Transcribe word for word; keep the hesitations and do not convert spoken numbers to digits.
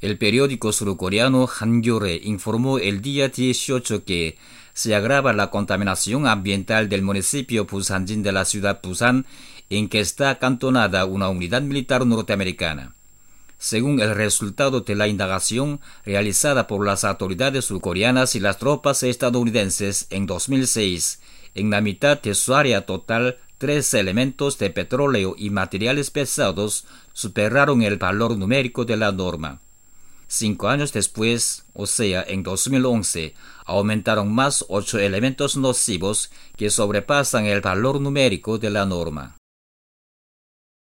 El periódico surcoreano Hankyoreh informó el día dieciocho que se agrava la contaminación ambiental del municipio Busanjin de la ciudad Busan, en que está acantonada una unidad militar norteamericana. Según el resultado de la indagación realizada por las autoridades surcoreanas y las tropas estadounidenses en dos mil seis, en la mitad de su área total, tres elementos de petróleo y materiales pesados superaron el valor numérico de la norma. Cinco años después, o sea, en dos mil once, aumentaron más ocho elementos nocivos que sobrepasan el valor numérico de la norma.